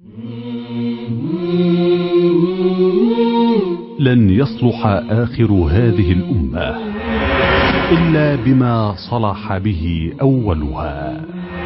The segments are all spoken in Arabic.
لن يصلح آخر هذه الأمة إلا بما صلح به أولها.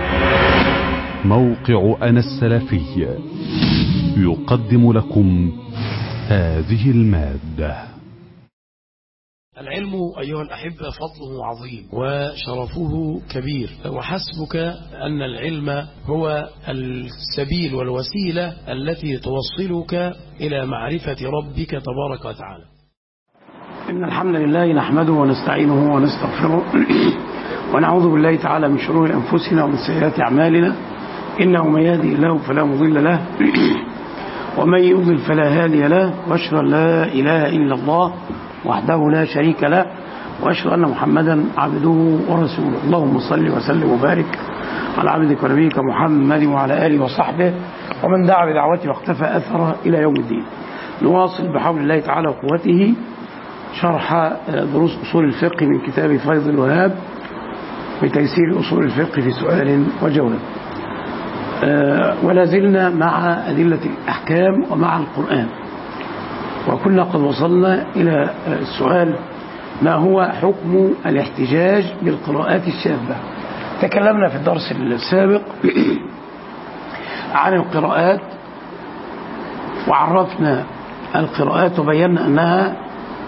موقع أنا السلفي يقدم لكم هذه المادة. العلم أيها الأحبة فضله عظيم وشرفه كبير، وحسبك أن العلم هو السبيل والوسيلة التي توصلك إلى معرفة ربك تبارك وتعالى. إن الحمد لله نحمده ونستعينه ونستغفره ونعوذ بالله تعالى من شرور أنفسنا ومن سيئات أعمالنا، إنه من يهدي الله فلا مضل له ومن يضلل فلا هادي له، وأشهد أن لا إله إلا الله وحده لا شريك له، وأشهد أن محمدا عبده ورسوله. اللهم صل وسلم وبارك على عبدك ونبيك محمد وعلى آله وصحبه ومن دعا بدعوته واقتفى أثره إلى يوم الدين. نواصل بحول الله تعالى وقوته شرح دروس أصول الفقه من كتاب فيض الوهاب بتيسير أصول الفقه في سؤال وجواب. ولا زلنا مع أدلة الأحكام ومع القرآن، وكنا قد وصلنا إلى السؤال: ما هو حكم الاحتجاج بالقراءات الشاذة؟ تكلمنا في الدرس السابق عن القراءات وعرفنا القراءات وبينا أنها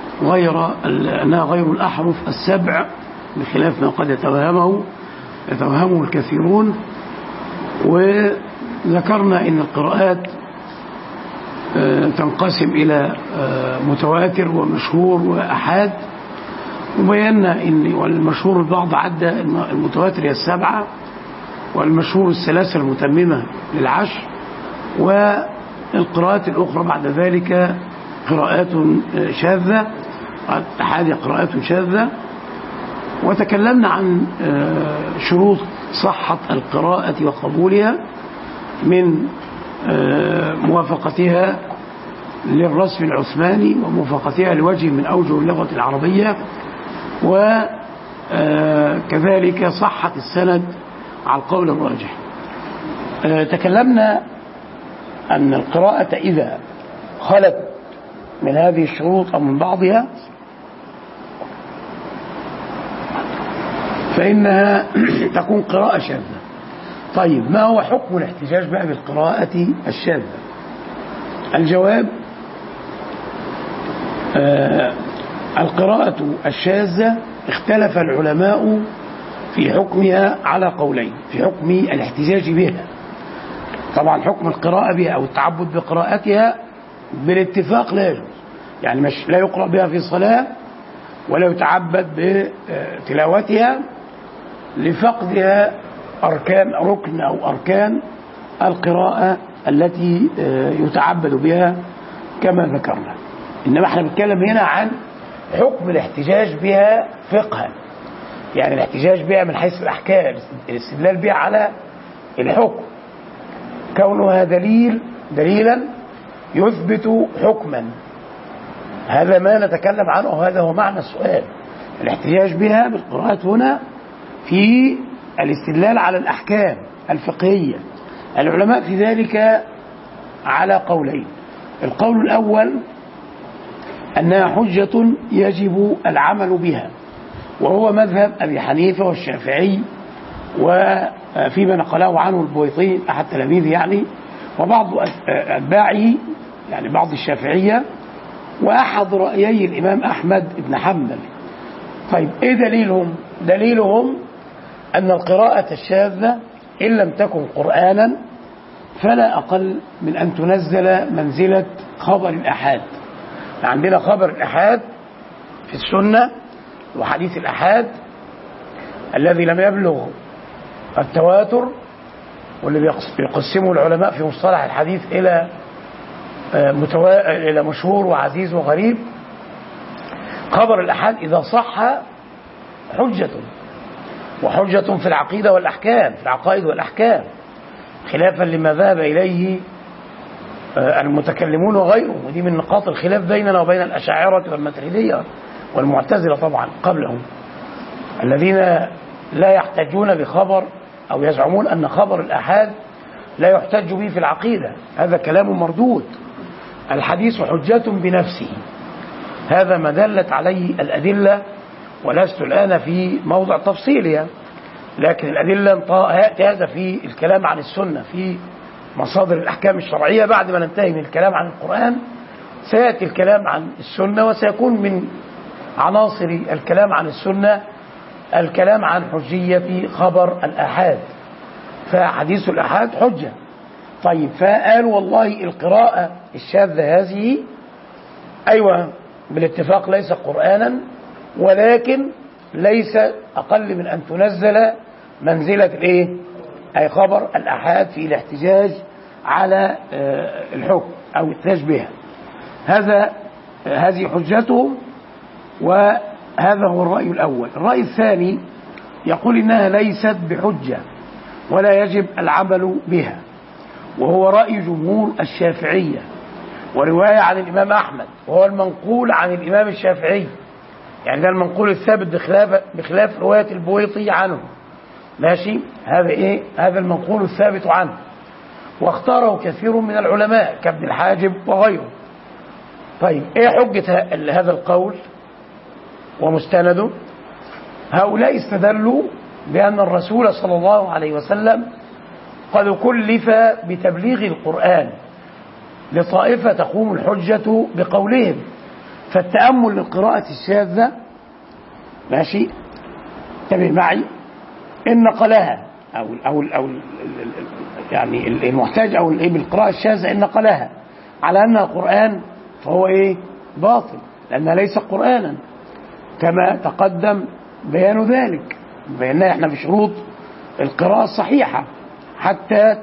غير الأحرف السبع، بخلاف ما قد يتوهمه الكثيرون. وذكرنا أن القراءات تنقسم إلى متواتر ومشهور وأحاد، وبينا أن والمشهور البعض عدى المتواتر هي 7 والمشهور 3 المتممة للعشر، والقراءات الأخرى بعد ذلك قراءات شاذة، أحاد قراءات شاذة. وتكلمنا عن شروط صحة القراءة وقبولها، من موافقتها للرسم العثماني وموافقتها لوجه من أوجه اللغة العربية، وكذلك صحة السند على القول الراجح. تكلمنا أن القراءة إذا خلت من هذه الشروط أو من بعضها فإنها تكون قراءة شاذة. طيب، ما هو حكم الاحتجاج بقى بالقراءة الشاذة؟ الجواب: القراءة الشاذة اختلف العلماء في حكمها على قولين في حكم الاحتجاج بها. طبعا حكم القراءة بها أو التعبد بقراءتها بالاتفاق لا يجوز، يعني مش لا يقرأ بها في صلاة ولا يتعبد بتلاوتها لفقدها ركن أو أركان القراءة التي يتعبد بها كما ذكرنا. إنما احنا بنتكلم هنا عن حكم الاحتجاج بها فقها، يعني الاحتجاج بها من حيث الأحكام، الاستدلال بها على الحكم، كونها دليلا يثبت حكما. هذا ما نتكلم عنه، وهذا هو معنى السؤال. الاحتجاج بها بالقراءات هنا في الاستدلال على الأحكام الفقهية. العلماء في ذلك على قولين: القول الأول أنها حجة يجب العمل بها، وهو مذهب أبي حنيفة والشافعي، وفيما نقله عنه البويطي أحد تلاميذه يعني، وبعض أتباعه يعني بعض الشافعية، وأحد رأيي الإمام أحمد بن حنبل. طيب، إيه دليلهم؟ دليلهم أن القراءة الشاذة إن لم تكن قرآنا فلا أقل من أن تنزل منزلة خبر الأحاد. عندنا خبر الأحاد في السنة وحديث الأحاد الذي لم يبلغ التواتر، واللي يقسمه العلماء في مصطلح الحديث إلى مشهور وعزيز وغريب. خبر الأحاد إذا صح حجة، وحجة في العقيدة والأحكام، في العقائد والأحكام، خلافا لما ذهب إليه المتكلمون وغيرهم. ودي من نقاط الخلاف بيننا وبين الأشاعرة والماتريدية والمعتزلة طبعا قبلهم، الذين لا يحتجون بخبر أو يزعمون أن خبر الأحاد لا يحتج به في العقيدة، هذا كلام مردود. الحديث حجة بنفسه، هذا ما دلت عليه الأدلة، ولست الآن في موضع تفصيلها، لكن الأدلة يأتي هذا في الكلام عن السنة في مصادر الأحكام الشرعية. بعد ما ننتهي من الكلام عن القرآن سيأتي الكلام عن السنة، وسيكون من عناصر الكلام عن السنة الكلام عن حجية خبر الآحاد، فحديث الآحاد حجة. طيب، فقال والله القراءة الشاذة هذه أيوة بالاتفاق ليس قرآنا، ولكن ليس أقل من أن تنزل منزلة الإيه؟ أي خبر الآحاد في الاحتجاج على الحكم أو التشبيه. هذه حجته، وهذا هو الرأي الأول. الرأي الثاني يقول إنها ليست بحجة ولا يجب العمل بها، وهو رأي جمهور الشافعية ورواية عن الإمام أحمد، وهو المنقول عن الإمام الشافعي، يعني ده المنقول الثابت بخلاف رواية البويطي عنه. ماشي، هذا إيه؟ هذا المنقول الثابت عنه، واختاره كثير من العلماء كابن الحاجب وغيره. طيب، إيه حجة هذا القول ومستنده؟ هؤلاء استدلوا بأن الرسول صلى الله عليه وسلم قد كلف بتبليغ القرآن لطائفة تقوم الحجة بقولهم، فالتأمل للقراءة الشاذة، ماشي، انتبه معي، إن نقلها أو يعني المحتاج أو بالقراءة الشاذة إن نقلها على أنها قرآن فهو إيه؟ باطل، لأنها ليس قرآنا كما تقدم بيان ذلك. بيننا احنا في شروط القراءة الصحيحة حتى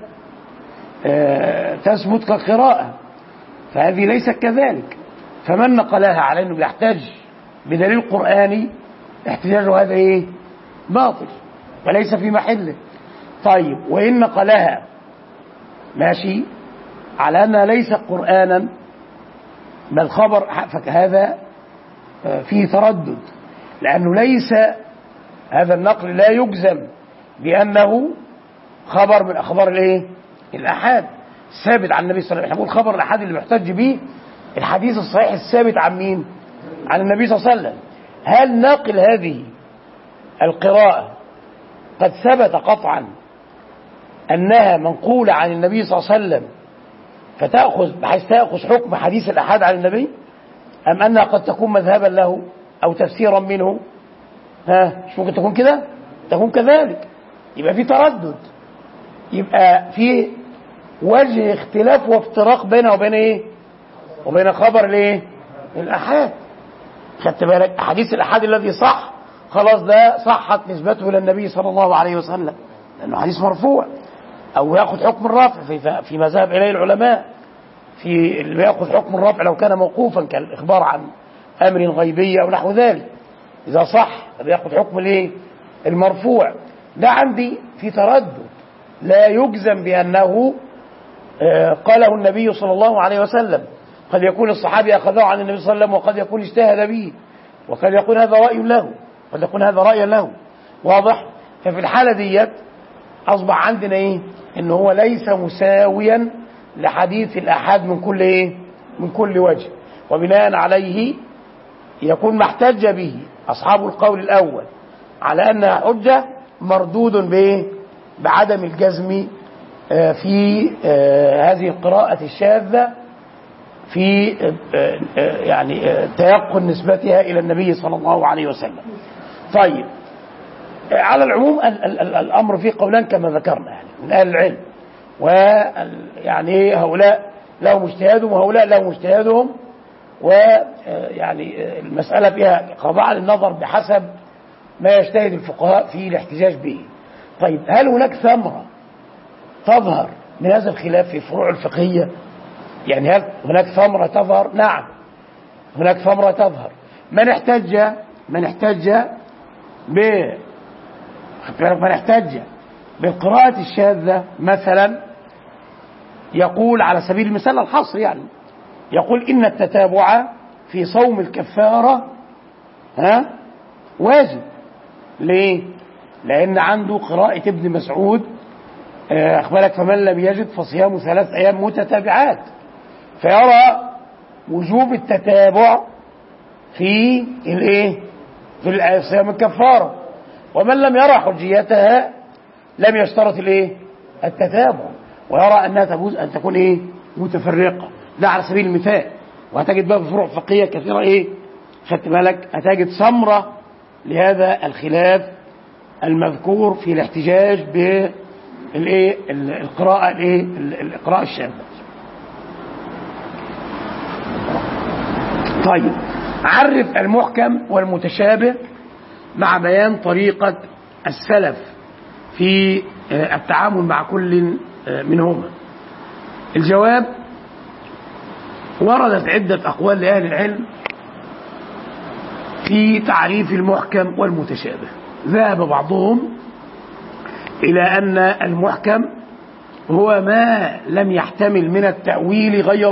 تثبت كقراءة، فهذه ليست كذلك. فمن نقلها على أنه يحتاج بدليل قرآني احتجاجه هذا إيه؟ باطل وليس في محله. طيب، وإن نقلها ماشي على أنها ليست قرآنا بل خبر، فهذا فيه تردد، لأنه ليس هذا النقل لا يجزم بأنه خبر من أخبار الإيه؟ الآحاد الثابت عن النبي صلى الله عليه وسلم. نقول خبر الآحاد اللي محتج به الحديث الصحيح الثابت عن مين؟ عن النبي صلى الله عليه وسلم. هل ناقل هذه القراءة قد ثبت قطعا أنها منقولة عن النبي صلى الله عليه وسلم بحيث تأخذ حكم حديث الآحاد عن النبي، أم أنها قد تكون مذهبا له أو تفسيرا منه؟ مش ممكن تكون كده؟ تكون كذلك، يبقى في تردد، يبقى في وجه اختلاف وافتراق بينه وبين ايه؟ وبين خبر الايه؟ الآحاد. خدت بالك؟ حديث الآحاد الذي صح خلاص ده صحت نسبته الى النبي صلى الله عليه وسلم، لانه حديث مرفوع، او ياخذ حكم الرفع في مذهب اليه العلماء، في اللي ياخذ حكم الرفع لو كان موقوفا كالاخبار عن امر غيبي او نحو ذلك، اذا صح بياخذ حكم الايه؟ المرفوع. ده عندي في تردد لا يجزم بانه قاله النبي صلى الله عليه وسلم. قد يكون الصحابي اخذه عن النبي صلى الله عليه وسلم، وقد يكون اجتهد به، وقد يكون هذا راي له، قد يكون هذا رايا له. واضح؟ ففي الحاله ديت اصبح عندنا ايه؟ ان هو ليس مساويا لحديث الآحاد من كل ايه؟ من كل وجه، وبناء عليه يكون ما احتج به اصحاب القول الاول على انها حجه مردود بايه؟ بعدم الجزم في هذه القراءة الشاذة في يعني تيقن نسبتها إلى النبي صلى الله عليه وسلم. طيب، على العموم الأمر فيه قولان كما ذكرنا يعني من أهل العلم، ويعني هؤلاء لهم اجتهادهم وهؤلاء لهم اجتهادهم، ويعني المسألة فيها خاضعة للنظر بحسب ما يجتهد الفقهاء في الاحتجاج به. طيب، هل هناك ثمرة تظهر من هذا الخلاف في الفروع الفقهية؟ يعني هل هناك ثمرة تظهر؟ نعم، هناك ثمرة تظهر. من احتج بالقراءة الشاذة مثلا يقول على سبيل المثال الحصر، يعني يقول إن التتابع في صوم الكفارة واجب. ليه؟ لأن عنده قراءة ابن مسعود أخبرك فمن لم يجد فصيام 3 أيام متتابعات، فيرى وجوب التتابع في الايه؟ في صيام الكفاره. ومن لم يرى حجيتها لم يشترط الايه؟ التتابع، ويرى انها تجوز ان تكون ايه؟ متفرقه. ده على سبيل المثال. وهتجد بقى في فروع فقهيه كثيره ايه؟ خدت بالك؟ هتجد ثمره لهذا الخلاف المذكور في الاحتجاج بالايه؟ القراءه الايه؟ القراءه الشاذه. طيب، عرف المحكم والمتشابه مع بيان طريقة السلف في التعامل مع كل منهما. الجواب: وردت عدة أقوال لأهل العلم في تعريف المحكم والمتشابه. ذهب بعضهم إلى أن المحكم هو ما لم يحتمل من التأويل غير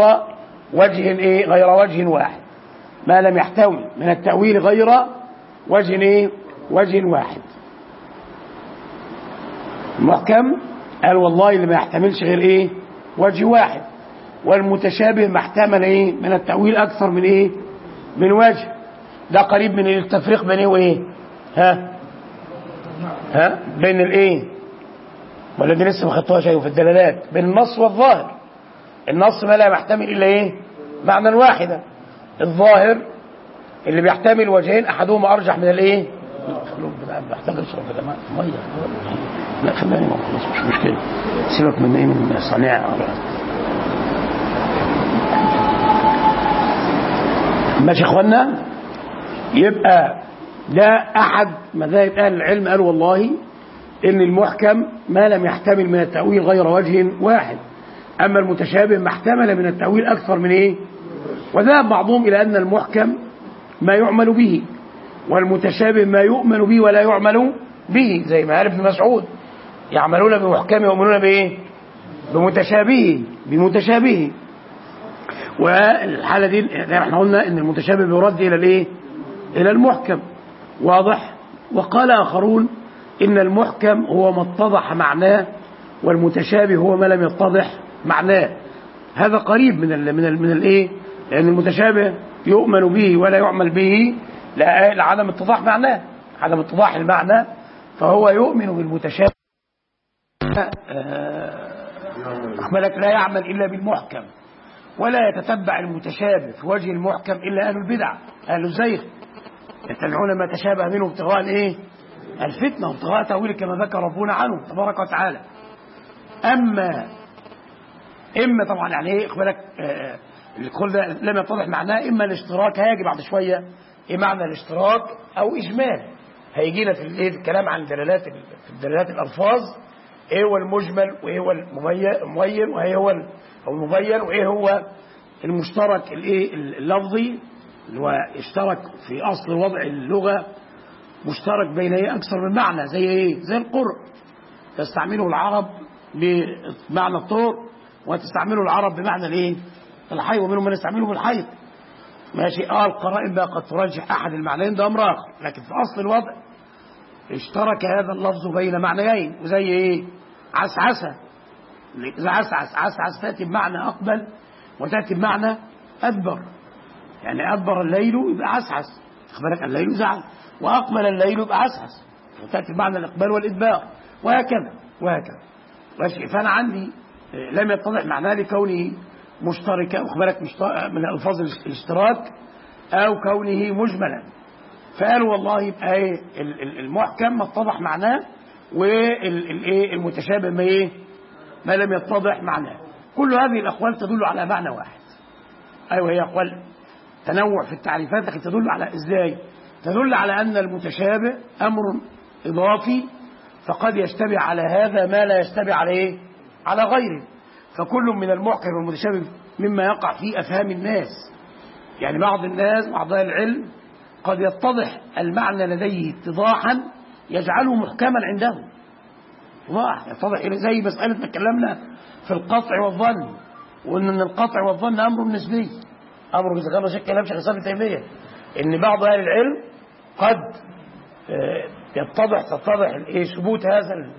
وجه واحد، ما لم يحتوي من التأويل غير وجه واحد. المحكم قال والله اللي ما يحتملش غير وجه واحد. والمتشابه ما احتمل من التأويل أكثر من وجه. ده قريب من التفريق بين بين ولا دي لسه ما خدتوها شيء في الدلالات بين النص والظاهر. النص ما لا يحتمل إلا معنى واحدا. الظاهر اللي بيحتمل وجهين احدهما ارجح من بحتاج اشرب ميه. لا خليني خلاص مش مشكله، سيبك من من صنيع. ماشي يا اخوانا. يبقى ده احد مذاهب اهل العلم، قالوا والله ان المحكم ما لم يحتمل من التاويل غير وجه واحد، اما المتشابه ما احتمل من التاويل اكثر من وذهب بعضهم الى ان المحكم ما يعمل به، والمتشابه ما يؤمن به ولا يعمل به، زي ما قال ابن مسعود: يعملون بمحكمه ويؤمنون بمتشابهه. والحاله دي احنا قلنا ان المتشابه بيرد الى المحكم، واضح. وقال اخرون ان المحكم هو ما اتضح معناه، والمتشابه هو ما لم يتضح معناه. هذا قريب من لان المتشابه يؤمن به ولا يعمل به لعدم اتضاح معناه، عدم اتضاح المعنى، فهو يؤمن بالمتشابه أخبرك لا يعمل إلا بالمحكم، ولا يتتبع المتشابه في وجه المحكم إلا أهل البدع أهل الزيغ، يتبعون ما تشابه منه ابتغاء الفتنة وابتغاء تأويله كما ذكر ربنا عنه تبارك وتعالى. إما طبعا يعني أخبرك الكل ده لم يتضح معناه، إما الاشتراك هيجي بعد شوية معنى الاشتراك أو إجمال. هيجينا في الكلام عن دلالات الألفاظ، إيه هو المجمل وإيه هو المبين وإيه هو المبين وإيه هو المشترك اللفظي اللي هو اشترك في أصل وضع اللغة، مشترك بين أكثر من معنى، زي القرء تستعمله العرب بمعنى الطور وتستعمله العرب بمعنى الحيض، ومنهم من يستعمله بالحيض. ماشي. القرائن بقى قد ترجح احد المعنيين، ده امر اخر، لكن في اصل الوضع اشترك هذا اللفظ بين معنيين. وزي عسعسه، عسعس تاتي بمعنى اقبل وتاتي بمعنى ادبر. يعني ادبر الليل يبقى عسعس، اخبرك الليل زعل، واقبل الليل يبقى عسعس، وتاتي بمعنى الاقبال والادبار، وهكذا. ماشي. فانا عندي لم يتضح معناه لكونه مشتركا، اخبرك من الفاظ الاشتراك، او كونه مجملا. فقالوا والله يبقى المحكم ما اتضح معناه، والمتشابه ما لم يتضح معناه. كل هذه الاقوال تدل على معنى واحد. ايوه، هي اقوال تنوع في التعريفات، لكن تدل على ازاي؟ تدل على ان المتشابه امر اضافي، فقد يشتبه على هذا ما لا يشتبه على غيره. فكل من المحكم والمتشابه مما يقع في افهام الناس. يعني بعض الناس، بعض اهل العلم، قد يتضح المعنى لديه اتضاحا يجعله محكما عنده. يتضح زي مسألة ما اتكلمنا في القطع والظن، وان القطع والظن امر نسبي، امر بيتغير شكل كلام شيخ الاسلام ابن تيمية، ان بعض اهل العلم قد تتضح ثبوت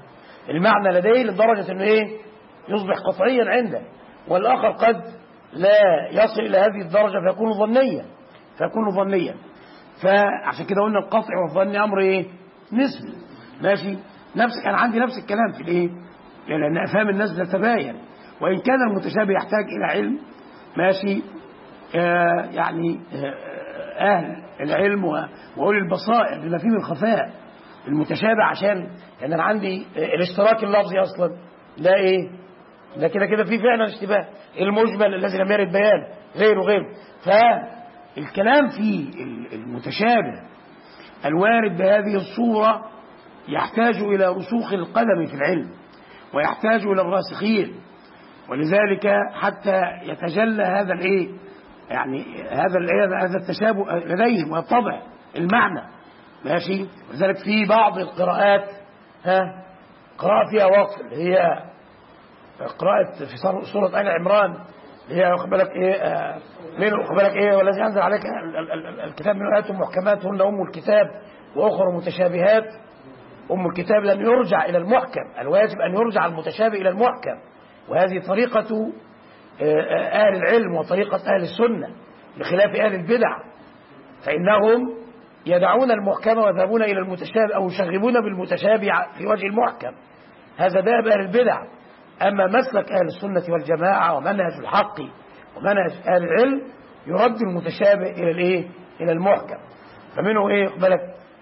المعنى لديه لدرجة أنه إيه يصبح قطعيا عنده، والآخر قد لا يصل إلى هذه الدرجة فيكون ظنيا. فعشان كده قلنا القطع والظن أمر إيه نسبي. ماشي. كان عندي نفس الكلام في الإيه، لأن أفهام الناس تتباين، وإن كان المتشابه يحتاج إلى علم. ماشي. يعني أهل العلم وأولي البصائر بما فيه من خفاء المتشابه، عشان يعني أنا عندي الاشتراك اللفظي أصلا لا إيه، ده كده فيه فعلا اشتباه. المجمل الذي لم يرد بيان غيره. فالكلام في المتشابه الوارد بهذه الصورة يحتاج إلى رسوخ القدم في العلم، ويحتاج إلى الراسخين، ولذلك حتى يتجلى هذا الايه، يعني هذا التشابه لديهم ويتضح المعنى. ماشي. ولذلك في بعض القراءات قراءة فيها وقف، اللي هي قراءة في سورة آل عمران، اللي هي واخد بالك ايه والذي انزل عليك الكتاب من آيات محكمات هن أم الكتاب وأخر متشابهات. أم الكتاب لم يرجع إلى المحكم، الواجب أن يرجع المتشابه إلى المحكم، وهذه طريقة أهل العلم وطريقة أهل السنة بخلاف أهل البدع، فإنهم يدعون المحكم ويذهبون إلى المتشابه أو يشغبون بالمتشابه في وجه المحكم. هذا داب أهل البدع. أما مسلك أهل السنة والجماعة ومنهج الحق ومنهج أهل العلم يرد المتشابه إلى الإيه؟ إلى المحكم. فمنه إيه بالك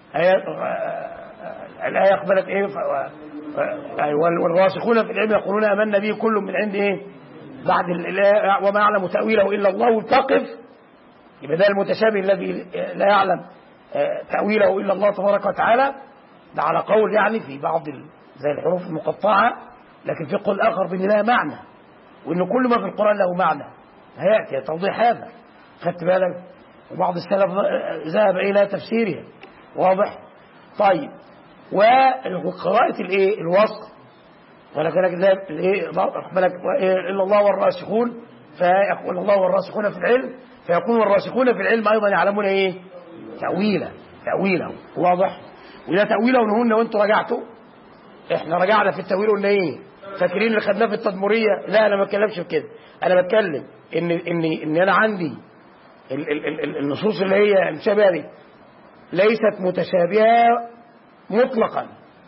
الآية قبلت إيه والراسخون في العلم يقولون آمنا به كل من عند إيه بعد وما يعلم تأويله إلا الله. وتقف يبقى ده المتشابه الذي لا يعلم تأويله إلا الله تبارك وتعالى، ده على قول يعني في بعض زي الحروف المقطعة، لكن في قول آخر بأن لها معنى، وأن كل ما في القرآن له معنى. هيأتي توضيح هذا، خدت بالك؟ وبعض السلف ذهب إلى تفسيرها. واضح؟ طيب. وقراءة الايه الوصف، ولكن الايه الا الله والراسخون، فيقول الله والراسخون في العلم، فيكون والراسخون في العلم ايضا يعلمون ايه تأويله. واضح؟ وإذا تأويله قلنا وانتم رجعتوا، احنا رجعنا في التأويل قلنا ايه؟ فاكرين اللي خدناه في التدمرية؟ لا انا ما بتكلمش في كده، انا بتكلم ان انا عندي النصوص اللي هي المشابهة دي ليست متشابهة مطلقا،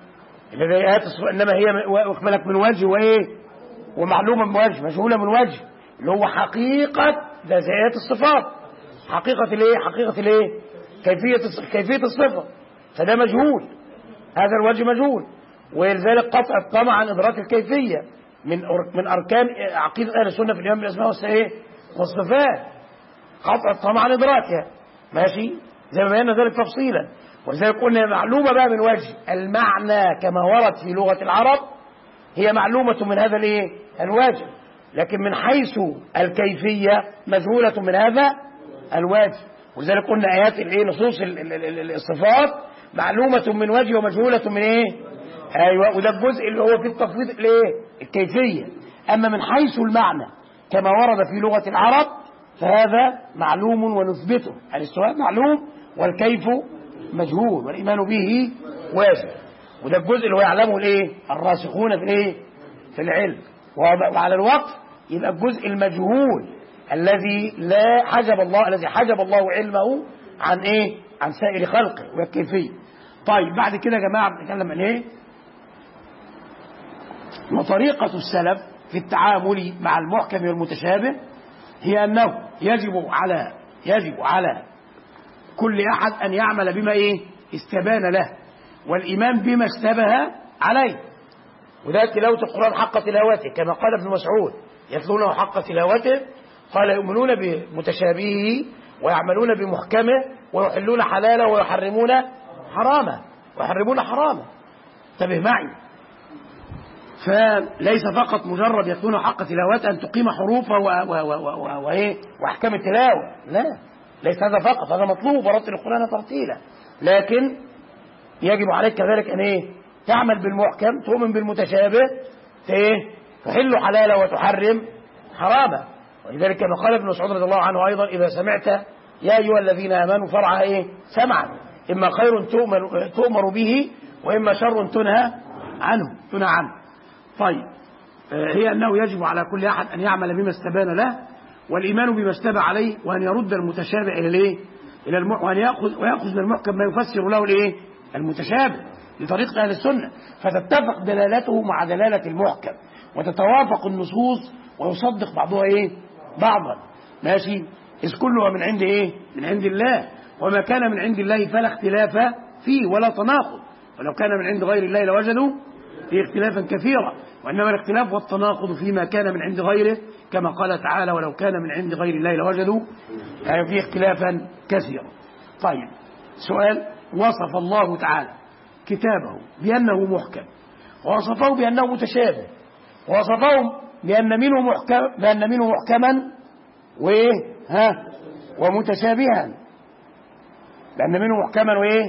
انما هي اكملك من وجه وايه ومعلومه من وجه، مجهوله من وجه، اللي هو حقيقه ذات الصفات، حقيقه الايه كيفيه الصفه، فده مجهول، هذا الوجه مجهول. ولذلك قطع الطمع عن ادراك الكيفيه من اركان عقيده اهل السنه في الايمان بالاسماء والصفات، قطع الطمع عن ادراكها. ماشي. زي ما بينا ذلك تفصيلا. ولذلك قلنا معلومة بقى من وجه المعنى كما ورد في لغة العرب، هي معلومة من هذا الايه الوجه، لكن من حيث الكيفية مجهولة من هذا الوجه. ولذلك قلنا آيات الايه نصوص الصفات معلومة من وجه ومجهولة من ايه. ايوه. وده الجزء اللي هو في التفويض الايه الكيفية. اما من حيث المعنى كما ورد في لغة العرب فهذا معلوم ونثبته، الاستواء معلوم والكيف مجهول والإيمان به واجب. وده الجزء اللي هو يعلمه الايه الراسخون في الايه في العلم. وعلى الوقف يبقى الجزء المجهول الذي حجب الله علمه عن ايه عن سائر خلقه والكيفية. طيب بعد كده يا جماعه بنتكلم عن ايه وطريقة السلف في التعامل مع المحكم والمتشابه، هي أنه يجب على كل أحد أن يعمل بما إيه استبان له، والإيمان بما اشتبه عليه. وده تلاوة القرآن حق تلاوته، كما قال ابن مسعود يتلونه حق تلاوته، قال يؤمنون بمتشابهه ويعملون بمحكمه ويحلون حلاله ويحرمون حرامه. انتبه معي، فليس فقط مجرد يتلون حق تلاوته أن تقيم حروفه وأحكام التلاوة، لا، ليس هذا فقط، هذا مطلوب ورتل القرآن ترتيلا، لكن يجب عليك كذلك أن إيه تعمل بالمحكم، تؤمن بالمتشابه، تحل حلاله وتحرم حرامه. ولذلك كما قال ابن مسعود رضي الله عنه أيضا: إذا سمعت يا أيها الذين آمنوا فرعها سمعا، إما خير تؤمر به وإما شر تنهى عنه. طيب هي أنه يجب على كل أحد أن يعمل بما استبان له، والإيمان بما اشتبه عليه، وأن يرد المتشابه إلى الإيه؟ وأن ويأخذ من المحكم ما يفسر له الإيه؟ المتشابه لطريقة أهل السنة، فتتفق دلالته مع دلالة المحكم، وتتوافق النصوص ويصدق بعضها إيه؟ بعضا. ماشي؟ إذ كلها من عند إيه؟ من عند الله، وما كان من عند الله فلا اختلاف فيه ولا تناقض، ولو كان من عند غير الله لوجدوا فيه اختلافا كثيرا، وإنما الاختلاف والتناقض فيما كان من عند غيره، كما قال تعالى ولو كان من عند غير الله لوجدوا فيه اختلافا كثيرا. طيب سؤال: وصف الله تعالى كتابه بأنه محكم، ووصفه بأنه متشابه، ووصفه بأن منه محكما وإيه؟ ومتشابها، بأن منه محكما وإيه؟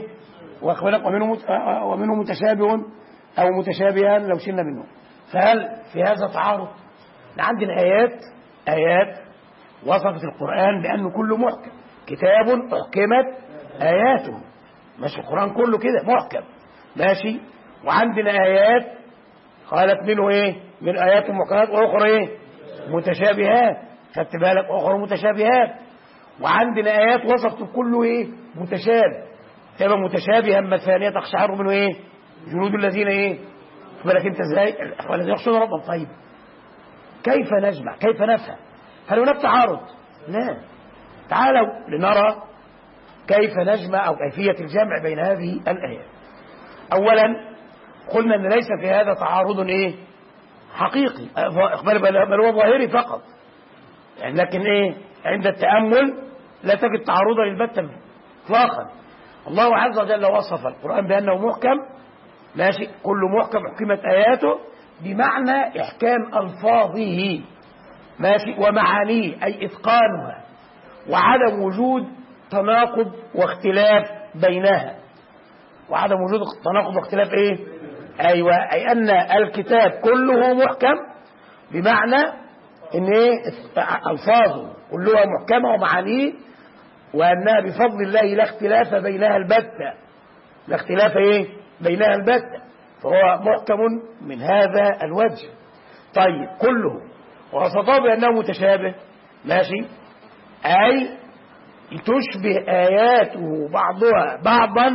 ومنه متشابه أو متشابها لو شلنا منه. فهل في هذا تعارض؟ عندنا آيات وصفت القرآن بأنه كله محكم، كتاب أحكمت آياته، ماشي، القرآن كله كده محكم، ماشي. وعندنا آيات قالت منه إيه؟ من آيات محكمات وأخرى إيه؟ متشابهات، خدت بالك؟ أخرى متشابهات. وعندنا آيات وصفت كله إيه؟ متشابه، تبقى متشابها مثانية تقشعر منه إيه؟ جنود الذين إيه؟ بالك أنت إزاي؟ والذين يخشون ربهم. طيب كيف نجمع؟ كيف نفهم؟ هل هناك تعارض؟ لا. تعالوا لنرى كيف نجمع أو كيفية الجمع بين هذه الآيات. أولا قلنا أن ليس في هذا تعارض إيه؟ حقيقي، بل هو ظاهري فقط يعني، لكن إيه؟ عند التأمل لا تجد تعارضا البتة إطلاقا. الله عز وجل وصف القرآن بأنه محكم، ماشي، كل محكم حكمت آياته، بمعنى إحكام ألفاظه، ماشي، ومعانيه أي إتقانها، وعدم وجود تناقض واختلاف بينها. وعدم وجود تناقض واختلاف إيه؟ أيوة، أي أن الكتاب كله محكم، بمعنى إن إيه؟ ألفاظه كلها محكمة ومعانيه، وأنها بفضل الله لا اختلاف بينها البتة، لا اختلاف إيه؟ بينها البتة، فهو محكم من هذا الوجه. طيب كله، وصفه بأنه متشابه، ماشي، أي تشبه آياته بعضها بعضا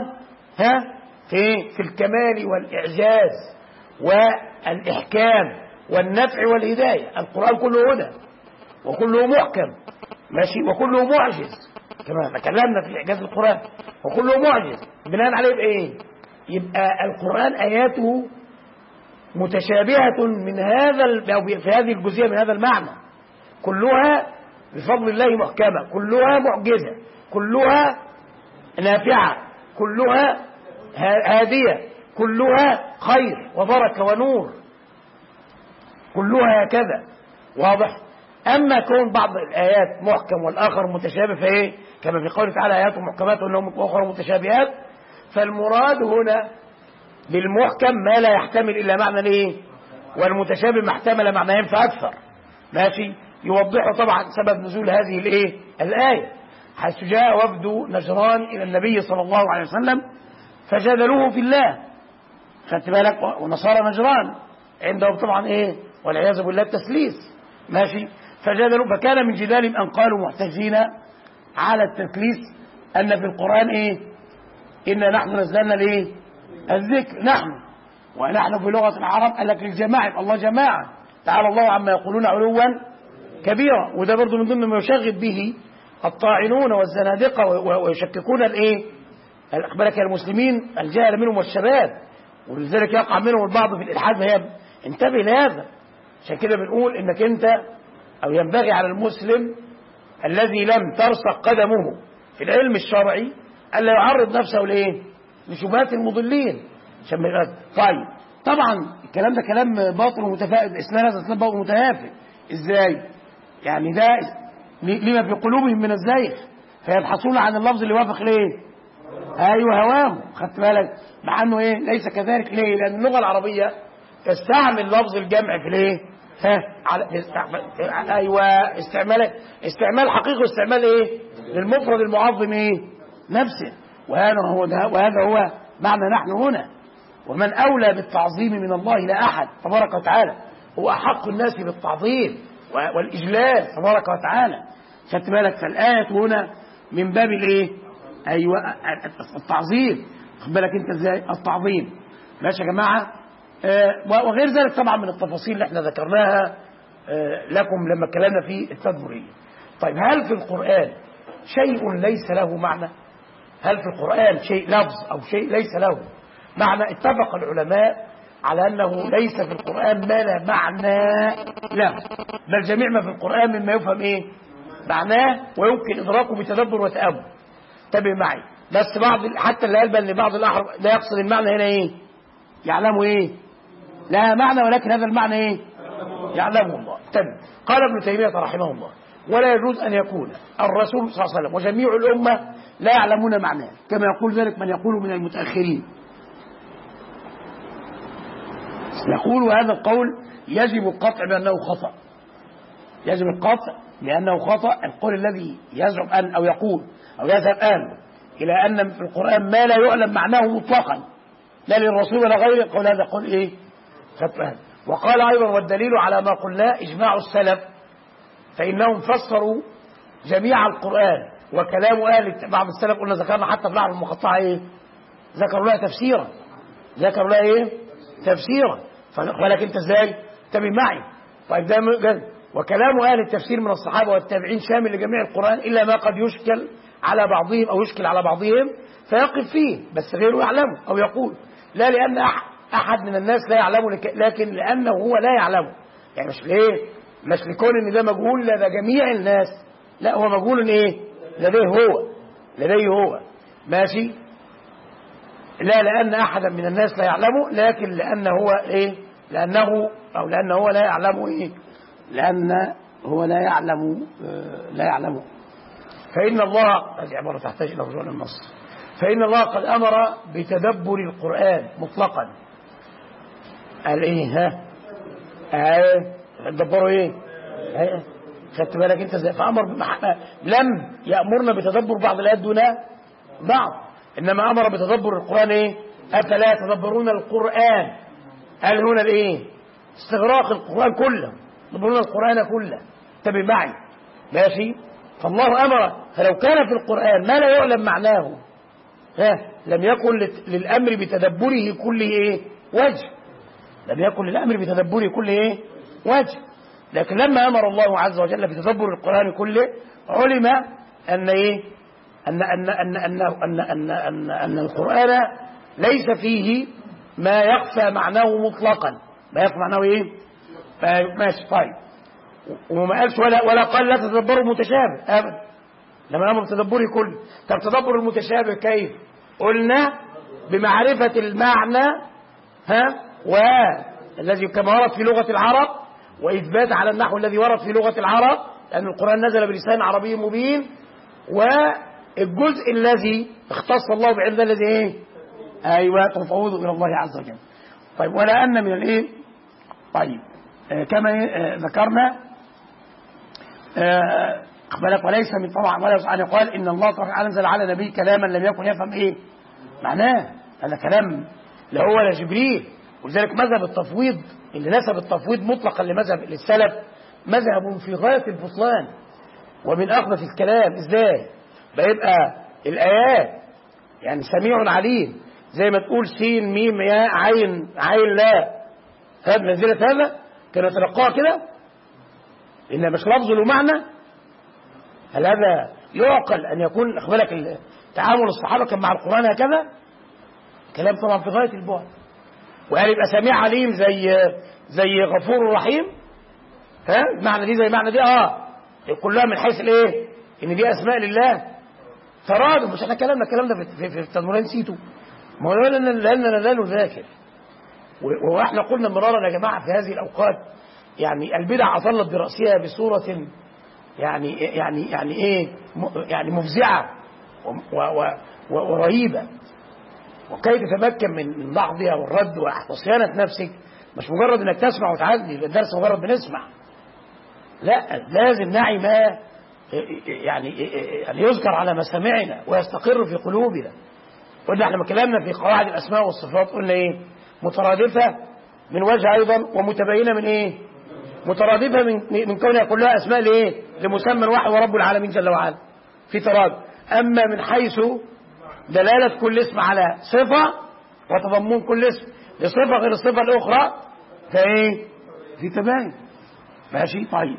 في الكمال والإعجاز والإحكام والنفع والهداية. القرآن كله هدى وكله محكم، ماشي، وكله معجز، كما تكلمنا في إعجاز القرآن، وكله معجز. بناء عليه بإيه؟ يبقى القرآن آياته متشابهة من هذا في هذه الجزئية من هذا المعنى، كلها بفضل الله محكمة، كلها معجزة، كلها نافعة، كلها هادية، كلها خير وبركة ونور، كلها هكذا، واضح؟ أما كون بعض الآيات محكم والآخر متشابه فإيه؟ كما في قوله تعالى آيات محكمات وأخرى متشابهات، فالمراد هنا بالمحكم ما لا يحتمل إلا معنى إيه؟ والمتشابه ما احتمل معنيين فأكثر، ماشي. يوضح طبعا سبب نزول هذه الإيه؟ الآية، حيث جاء وفد نجران إلى النبي صلى الله عليه وسلم فجادلوه في الله، خدت بالك؟ ونصارى نجران عندهم طبعا إيه؟ والعياذ بالله التثليث، ماشي. فجادلوا، فكان من جدالهم أن قالوا محتجين على التثليث أن في القرآن إيه؟ إنا نحن نزلنا الإيه؟ الذكر، نحن ونحن في لغة العرب قال لك للجماعة، الله جماعة، تعالى الله عما يقولون علوا كبيرا. وده برضو من ضمن ما يشغب به الطاعنون والزنادقة ويشككون الإيه؟ بالك المسلمين الجاهل منهم والشباب، ولذلك يقع منهم البعض في الإلحاد. فهي انتبه لهذا، عشان كده بنقول إنك أنت أو ينبغي على المسلم الذي لم ترسخ قدمه في العلم الشرعي ألا يعرض نفسه لإيه؟ لشبهات المضلين. طيب طبعا الكلام ده كلام باطل ومتفائل، الإسلام هذا إسلام باطل ومتهافت. إزاي؟ يعني ده لما في قلوبهم من الزيغ، فيبحثون عن اللفظ اللي يوافق ليه؟ أيوه هواهم، خدت بالك؟ مع أنه إيه؟ ليس كذلك. ليه؟ لأن اللغة العربية تستعمل لفظ الجمع في ليه؟ أيوه استعمال حقيقي، واستعمال إيه؟ للمفرد المعظم إيه؟ نفسه. وهذا هو معنى نحن هنا، ومن أولى بالتعظيم من الله لا أحد تبارك وتعالى، هو أحق الناس بالتعظيم والإجلال تبارك وتعالى. خدت بالك؟ فالآية هنا من باب الإيه؟ أيوة التعظيم. خد بالك أنت إزاي؟ التعظيم. ماشي يا جماعة؟ وغير ذلك طبعا من التفاصيل اللي احنا ذكرناها لكم لما اتكلمنا في التدبرية. طيب هل في القرآن شيء ليس له معنى؟ هل في القرآن شيء لفظ أو شيء ليس له معنى؟ اتفق العلماء على أنه ليس في القرآن ما لا معنى له، بل جميع ما في القرآن مما يفهم إيه؟ معناه ويمكن إدراكه بتدبر وتأمل. تابع معي. بس بعض حتى اللي قال ان بعض الأحرف لا يقصد المعنى هنا إيه؟ يعلمه إيه؟ لا معنى، ولكن هذا المعنى إيه؟ يعلمه الله. تمام. قال ابن تيمية رحمه الله: ولا يجوز أن يكون الرسول صلى الله عليه وسلم وجميع الأمة لا يعلمون معناه، كما يقول ذلك من يقول من المتأخرين. يقول وهذا القول يجب القطع بأنه خطأ. يجب القطع لأنه خطأ. القول الذي يزعم أن أو يقول أو يذهب إلى أن في القرآن ما لا يعلم معناه مطلقا لا للرسول ولا غيره، قول هذا قول إيه؟ خطأ. وقال أيضا: والدليل على ما قلنا إجماع السلف، فإنهم فسروا جميع القرآن وكلام أهل بعض السلف. قلنا ذكرنا حتى في الأحرف المقطعة إيه؟ ذكروا لها تفسيرا. ذكروا لها إيه؟ تفسيرا. ولكن أنت إزاي؟ تبي معي. طيب ده وكلام أهل التفسير من الصحابة والتابعين شامل لجميع القرآن إلا ما قد يشكل على بعضهم أو يشكل على بعضهم فيقف فيه، بس غيره يعلمه أو يقول لا لأن أحد من الناس لا يعلمه، لكن لأنه هو لا يعلمه. يعني مش ليه؟ مش لكون إن ده مجهول لدى جميع الناس، لا هو مجهول إيه؟ لديه هو. ماشي؟ لا لأن أحدا من الناس لا يعلمه، لكن لأنه هو إيه؟ لأنه هو لا يعلمه إيه؟ لأن هو لا يعلمه. فإن الله، هذه عبارة تحتاج إلى رجوع النص، فإن الله قد أمر بتدبر القرآن مطلقا. قال إيه؟ تدبروا إيه؟ خدت بالك أنت إزاي؟ فأمر لم يأمرنا بتدبر بعض الآيات دون بعض، إنما أمر بتدبر القرآن إيه؟ أفلا يتدبرون القرآن. قال هنا الإيه؟ استغراق القرآن كله، يتدبرون القرآن كله. تبي معي. ماشي؟ فالله أمر. فلو كان في القرآن ما لا يعلم معناه لم يكن للأمر بتدبره كله إيه؟ وجه. لم يكن للأمر بتدبره كله إيه؟ وجه. لكن لما أمر الله عز وجل بتدبر القرآن كله علم أن إيه؟ أن القرآن ليس فيه ما يخفى معناه مطلقا. ما يخفى معناه إيه؟ ماشي. طيب. وما قالش ولا قال لا تدبروا المتشابه أبدا، لما أمر بتدبره كله. طب تدبر المتشابه كيف؟ قلنا بمعرفة المعنى والذي كما ورد في لغة العرب، وإثبات على النحو الذي ورد في لغة العرب، لأن القرآن نزل بلسان عربي مبين. والجزء الذي اختص الله بعلم الذي إيه؟ أيوة تفوض إلى الله عز وجل. طيب ولا أن من الإيه؟ طيب كما ذكرنا بالك وليس من طبعا ولا يصح أن يقال إن الله تعالى أنزل على نبي كلاما لم يكن يفهم إيه معناه. هذا كلام لا هو ولا جبريل. ولذلك مذهب التفويض اللي نسب التفويض مطلقا للسلف مذهب في غاية البطلان ومن أخبث الكلام. إزاي؟ بيبقى الآيات يعني سميع عليم زي ما تقول سين ميم يا عين لا، هذا منزلة هذا كان يتلقاها كده إن مش لفظ له معنى. هل هذا يعقل أن يكون أخبرك تعامل الصحابة كان مع القرآن هكذا؟ كلام طبعا في غاية البعد. وقال يبقى سميع عليم زي غفور رحيم، معنى دي زي معنى دي كلها من حيث الايه؟ ان دي اسماء لله ترادف. مش احنا كلامنا الكلام ده في التدمرين نسيته؟ ما هو لاننا لا نذاكر. واحنا قلنا مرارا يا جماعه في هذه الاوقات يعني البدع اطلت براسها بصوره يعني ايه؟ يعني مفزعه ورهيبه. وكي تتمكن من ضعضها والرد وصيانه نفسك مش مجرد انك تسمع وتعدي الدرس مجرد بنسمع، لا لازم نعي ما يعني يذكر على مسامعنا ويستقر في قلوبنا. قلنا احنا كلامنا في قواعد الأسماء والصفات قلنا ايه؟ مترادفة من وجه أيضا، ومتباينة من ايه؟ مترادفة من كونها كلها أسماء لإيه؟ لمسمى واحد ورب العالمين جل وعلا في ترادف. أما من حيث دلالة كل اسم على صفة وتضمن كل اسم لصفة غير الصفة الأخرى فإيه؟ في تباين. ماشي؟ طيب.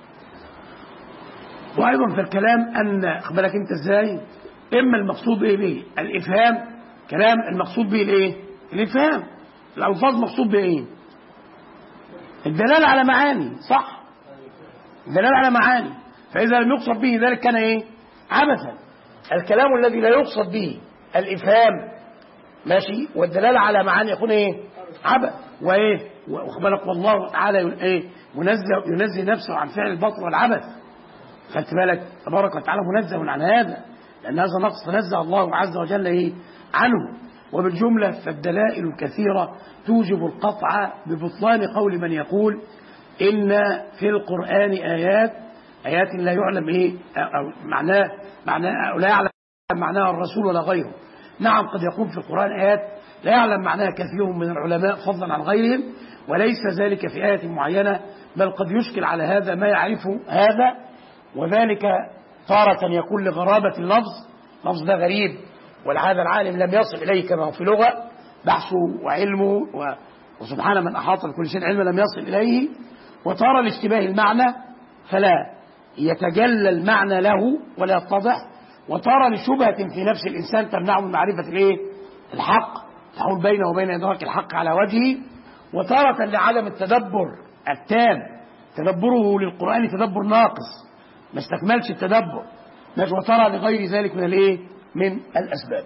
وأيضا في الكلام أن أخبرك أنت إزاي؟ إما المقصود به إيه؟ الإفهام، كلام المقصود به الإيه؟ الإفهام. الألفاظ مقصود به إيه؟ الدلالة على معاني، صح؟ الدلالة على معاني. فإذا لم يقصد به ذلك كان إيه؟ عبثا. الكلام الذي لا يقصد به الإفهام ماشي والدلالة على معاني يكون إيه؟ عبث. وإيه؟ وأخبرك والله تعالى إيه؟ ينزه نفسه عن فعل البطل والعبث. خدت بالك؟ تبارك وتعالى منزه عن هذا، لأن هذا نقص تنزه الله عز وجل إيه؟ عنه. وبالجملة فالدلائل الكثيرة توجب القطع ببطلان قول من يقول إن في القرآن آيات لا يعلم إيه أو معناه لا يعلم معناها الرسول ولا غيره. نعم قد يكون في القرآن آيات لا يعلم معناها كثير من العلماء فضلا عن غيرهم، وليس ذلك في آية معينة، بل قد يشكل على هذا ما يعرفه هذا، وذلك تارة يكون لغرابة اللفظ ده غريب ولهذا العالم لم يصل إليه كما في لغة بحثه وعلمه وسبحان من أحاط بكل شيء علما لم يصل إليه. وترى لاشتباه المعنى فلا يتجلى المعنى له ولا يتضح، وترى لشبهة في نفس الإنسان تمنعه من معرفة الإيه؟ الحق، تحول بينه وبين إدراك الحق على وجهه. وتارة لعدم التدبر التام، تدبره للقرآن تدبر ناقص ما استكملش التدبر. وترى لغير ذلك من الإيه؟ من الأسباب.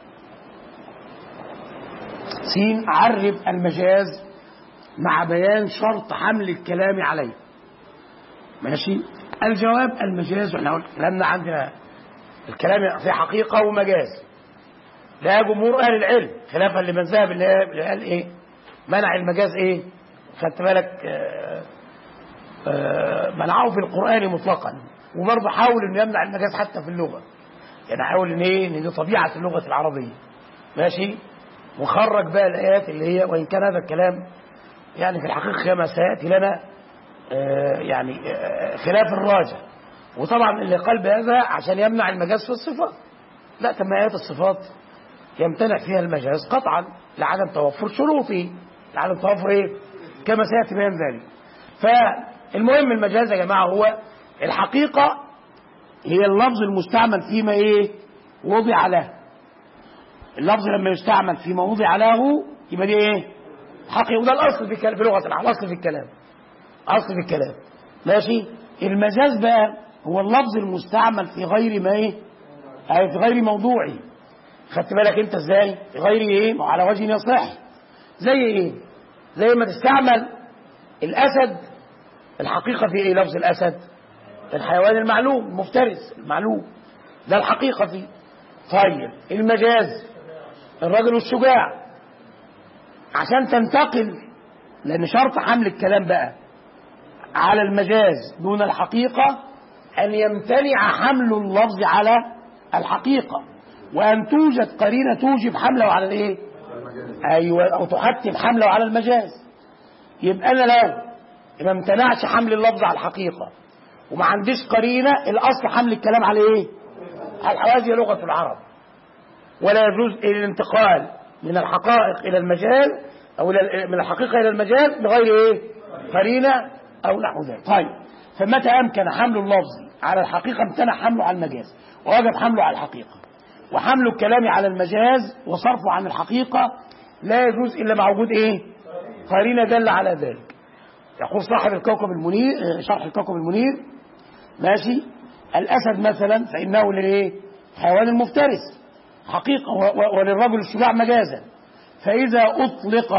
سين عرب المجاز مع بيان شرط حمل الكلام عليه. ماشي؟ الجواب المجاز، احنا كلامنا عندنا الكلام في حقيقة ومجاز. لا جمهور أهل العلم خلافا لمن ذهب اللي قال إيه؟ منع المجاز إيه؟ خدت بالك؟ منعه في القرآن مطلقا، وبرضه حاول إنه يمنع المجاز حتى في اللغة. يعني حاول إن إيه؟ إن دي طبيعة اللغة العربية. ماشي؟ وخرج بقى الآيات اللي هي، وإن كان هذا الكلام يعني في الحقيقة كما سيأتي لنا يعني خلاف الراجح. وطبعا اللي قال بهذا عشان يمنع المجاز في الصفات. لا، تم آيات الصفات يمتنع فيها المجاز قطعا لعدم توفر شروطه، لعدم توفر إيه؟ كما سيأتي بيان ذلك. فالمهم المجاز يا جماعة هو الحقيقة، هي اللفظ المستعمل فيما إيه؟ وضع له. اللفظ لما يستعمل فيما وضع له يبقى دي إيه؟ حقيقة. وده الأصل في لغة العرب، الأصل في الكلام، أصل في الكلام. ماشي؟ المجاز بقى هو اللفظ المستعمل في غير ما إيه؟ أي في غير موضوعي. خدت بالك أنت إزاي؟ في غير إيه؟ على وجه يصح. زي إيه؟ زي ما تستعمل الأسد، الحقيقة في إيه؟ لفظ الأسد الحيوان المعلوم، المفترس المعلوم، ده الحقيقة فيه. طيب المجاز الرجل الشجاع. عشان تنتقل، لأن شرط حمل الكلام بقى على المجاز دون الحقيقة أن يمتنع حمل اللفظ على الحقيقة، وأن توجد قرينة توجب حمله على الإيه؟ أيوة، أو تحتم حمله على المجاز. يبقى أنا لو ما امتنعش حمل اللفظ على الحقيقة وما عنديش قرينة، الأصل حمل الكلام على إيه؟ على الحواز، لغة العرب. ولا يجوز الانتقال من الحقائق إلى المجاز أو من الحقيقة إلى المجاز بغير إيه؟ قرينة أو نحو ذلك. طيب، فمتى أمكن حمل اللفظ على الحقيقة امتنع حمله على المجاز، ووجب حمله على الحقيقة. وحمل الكلام على المجاز وصرفه عن الحقيقة لا يجوز إلا مع وجود إيه؟ قرينة دل على ذلك. يقول صاحب الكوكب المنير، شرح الكوكب المنير، ماشي، الأسد مثلا فإنه للإيه؟ حيوان المفترس حقيقة، وللرجل الشجاع مجازا. فإذا أطلق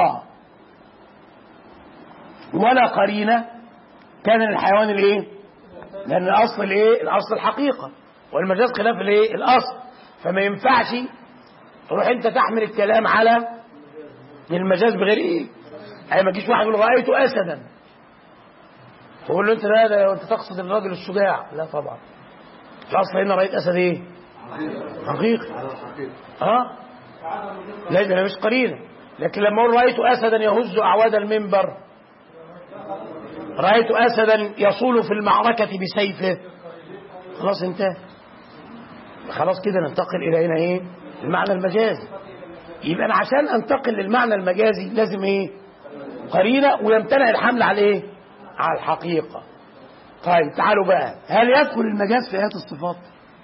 ولا قرينة كان للحيوان الإيه؟ لأن الأصل الإيه؟ الأصل الحقيقة، والمجاز خلاف الإيه؟ الأصل. فما ينفعش تروح أنت تحمل الكلام على المجاز بغير إيه؟ يعني ما تجيش واحد يقول رأيت أسدا تقول له أنت لا وأنت تقصد الرجل الشجاع. لا طبعا، الأصل هنا رأيت أسد إيه؟ حقيقي. لا ده مش قرينة. لكن لما أقول رأيت أسدا يهز أعواد المنبر، رأيت أسدا يصول في المعركة بسيفه، خلاص انتهى. خلاص كده ننتقل إلى هنا إيه؟ المعنى المجازي. يبقى أنا عشان أنتقل للمعنى المجازي لازم إيه؟ قرينة، ويمتنع الحمل على إيه؟ على الحقيقة. طيب تعالوا بقى، هل يدخل المجاز في آيات الصفات؟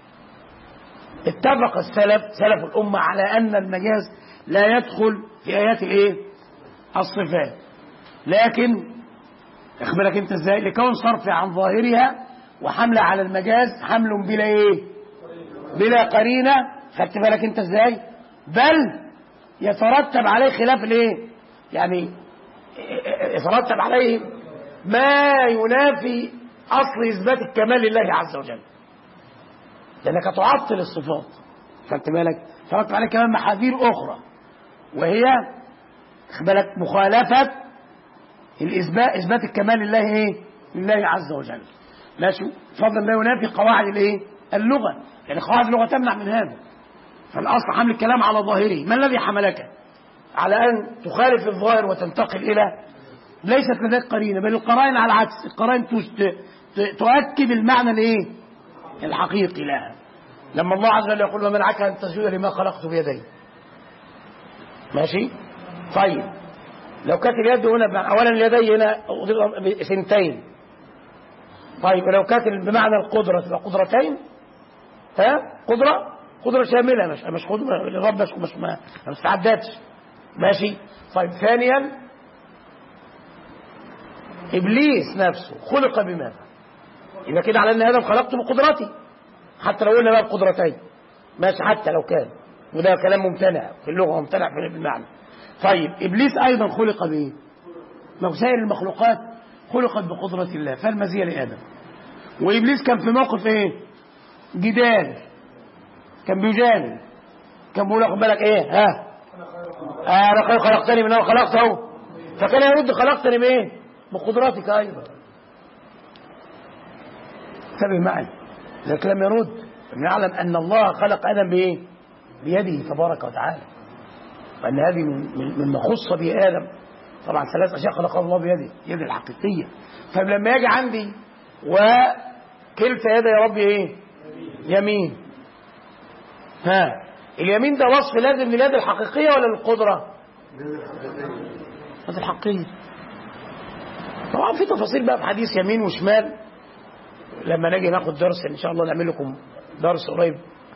اتفق السلف، سلف الأمة، على أن المجاز لا يدخل في آيات الإيه؟ الصفات. لكن اخبرك انت ازاي؟ لكون صرف عن ظاهرها وحملة على المجاز حمل بلا ايه؟ بلا قرينة. خدت بالك انت ازاي؟ بل يترتب عليه خلاف الايه؟ يعني يترتب عليه ما ينافي اصل اثبات الكمال لله عز وجل، لانك تعطل الصفات. خدت بالك؟ ترتب عليه كمان محاذير اخرى، وهي اخبرك مخالفة اثبات الكمال لله ايه؟ لله عز وجل. ماشي؟ فضلا لا ينافي قواعد الايه؟ اللغة، يعني قواعد اللغة تمنع من هذا. فالاصل حمل الكلام على ظاهره. ما الذي حملك على ان تخالف الظاهر وتنتقل الى ليست لديك قرينه، بل القرائن على العكس، القرائن تؤكد المعنى الايه؟ الحقيقي لها. لما الله عز وجل يقول ومنعك ان تسجد لما خلقت بيدي. ماشي؟ طيب لو كانت اليد هنا اولا اليدين هنا سنتين، طيب لو كانت بمعنى القدره تبقى قدرتين، ها؟ قدره شامله، مش قدره للرب، مش ما استعدتش. ماشي؟ طيب ثانيا ابليس نفسه خلق بماذا؟ يبقى كده على ان ادم خلقته بقدرتي، حتى لو قلنا بقى بقدرتين، ماشي، حتى لو كان، وده كلام ممتنع في اللغه وممتنع في المعنى. طيب ابليس ايضا خلق بايه؟ ما سائر المخلوقات خلقت بقدره الله، فالمزيه لادم. وابليس كان في موقف ايه؟ جدال، كان بيجادل، كان بيقول خد بالك ايه؟ انا خلقتني من اول خلقته، فكان يرد خلقتني بايه؟ بقدرتك ايضا. انتبه معي، لكن لم يرد. نعلم ان الله خلق ادم بايه؟ بيده تبارك وتعالى، وان هذه من ما خص به ادم. طبعا ثلاث اشياء خلقها الله بيده، يد الحقيقيه. طيب لما يجي عندي وكلتا يد يا رب ايه؟ يمين. اليمين ده وصف لازم لليد الحقيقيه ولا للقدره؟ اليد الحقيقيه. طبعا في تفاصيل بقى في حديث يمين وشمال، لما نجي ناخد درس ان شاء الله نعمل لكم درس قريب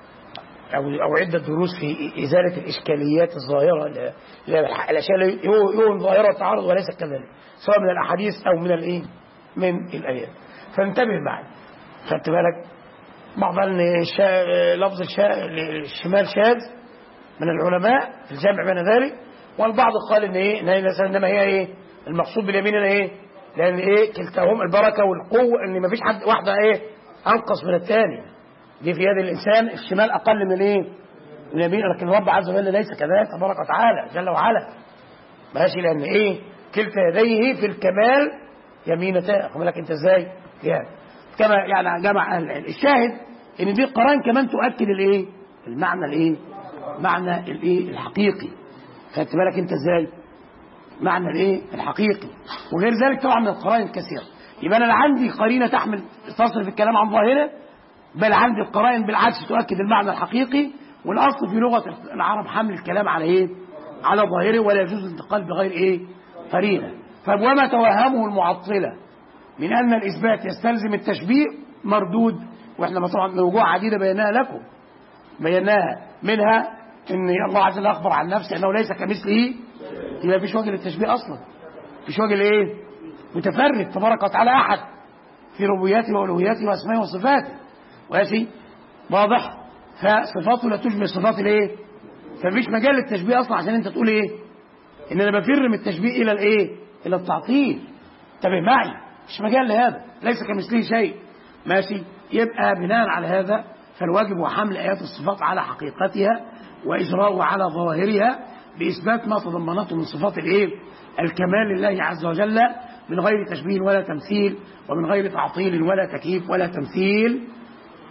او عده دروس في ازاله الاشكاليات الظاهره، الاشياء اللي يوم ظاهره التعارض وليس كذلك، سواء من الاحاديث او من الايه؟ من الايات. فانتبه معي. خدت بالك؟ بعض لفظ الشمال شاذ من العلماء في الجامع بين ذلك، والبعض قال ان ايه؟ انما هي ايه؟ المقصود باليمين ان ايه؟ لان ايه؟ كلتاهم البركه والقوه، ان ما فيش حد واحده ايه؟ انقص من الثاني. دي في يد الانسان، الشمال اقل من ايه؟ من اليمين، لكن الرب عز وجل ليس كذلك تبارك وتعالى جل وعلا. ماشي؟ لان ايه؟ كلتا يديه في الكمال يمينتان. خد بالك انت ازاي؟ يعني كما يعني جمع الشاهد ان دي قرائن كمان تؤكد الايه؟ المعنى الايه؟ معنى الايه؟ الحقيقي. خدت بالك انت ازاي؟ معنى الايه؟ الحقيقي. وغير ذلك طبعا من القرائن كثيره. يبقى انا لا عندي قرينه تحمل تصرف الكلام عن ظاهره، بل عندي القرائن بالعكس تؤكد المعنى الحقيقي. والاصل في لغه العرب حمل الكلام على ايه؟ على ظاهره، ولا يجوز الانتقال بغير ايه؟ قرينه. وما توهمه المعطله من ان الاثبات يستلزم التشبيه مردود، واحنا طبعا من وجوه عديده بيناها لكم، بيناها منها ان الله عز وجل اخبر عن نفسه انه ليس كمثله، يبقى مفيش وجه للتشبيه اصلا، مفيش وجه لايه؟ متفرد تبارك وتعالى احد في ربوبياته والوهياته واسمائه وصفاته. ماشي؟ واضح؟ فصفاته لا تشبه صفات الايه؟ فمفيش مجال للتشبيه اصلا، عشان انت تقول ايه؟ ان انا بفر من التشبيه الى الايه؟ الى التعطيل. انتبه معي، مش مجال لهذا، ليس كمثله شيء. ماشي؟ يبقى بناء على هذا فالواجب هو حمل ايات الصفات على حقيقتها واجراؤها على ظواهرها باثبات ما تضمنته من صفات الايه؟ الكمال لله عز وجل، من غير تشبيه ولا تمثيل، ومن غير تعطيل ولا تكييف ولا تمثيل.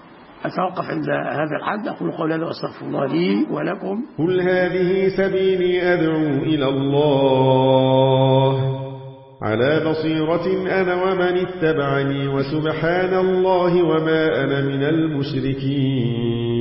أتوقف عند هذا الحد. أقول قولي هذا وأستغفر الله لي ولكم. قل هذه سبيلي أدعو إلى الله على بصيرة أنا ومن اتبعني وسبحان الله وما أنا من المشركين.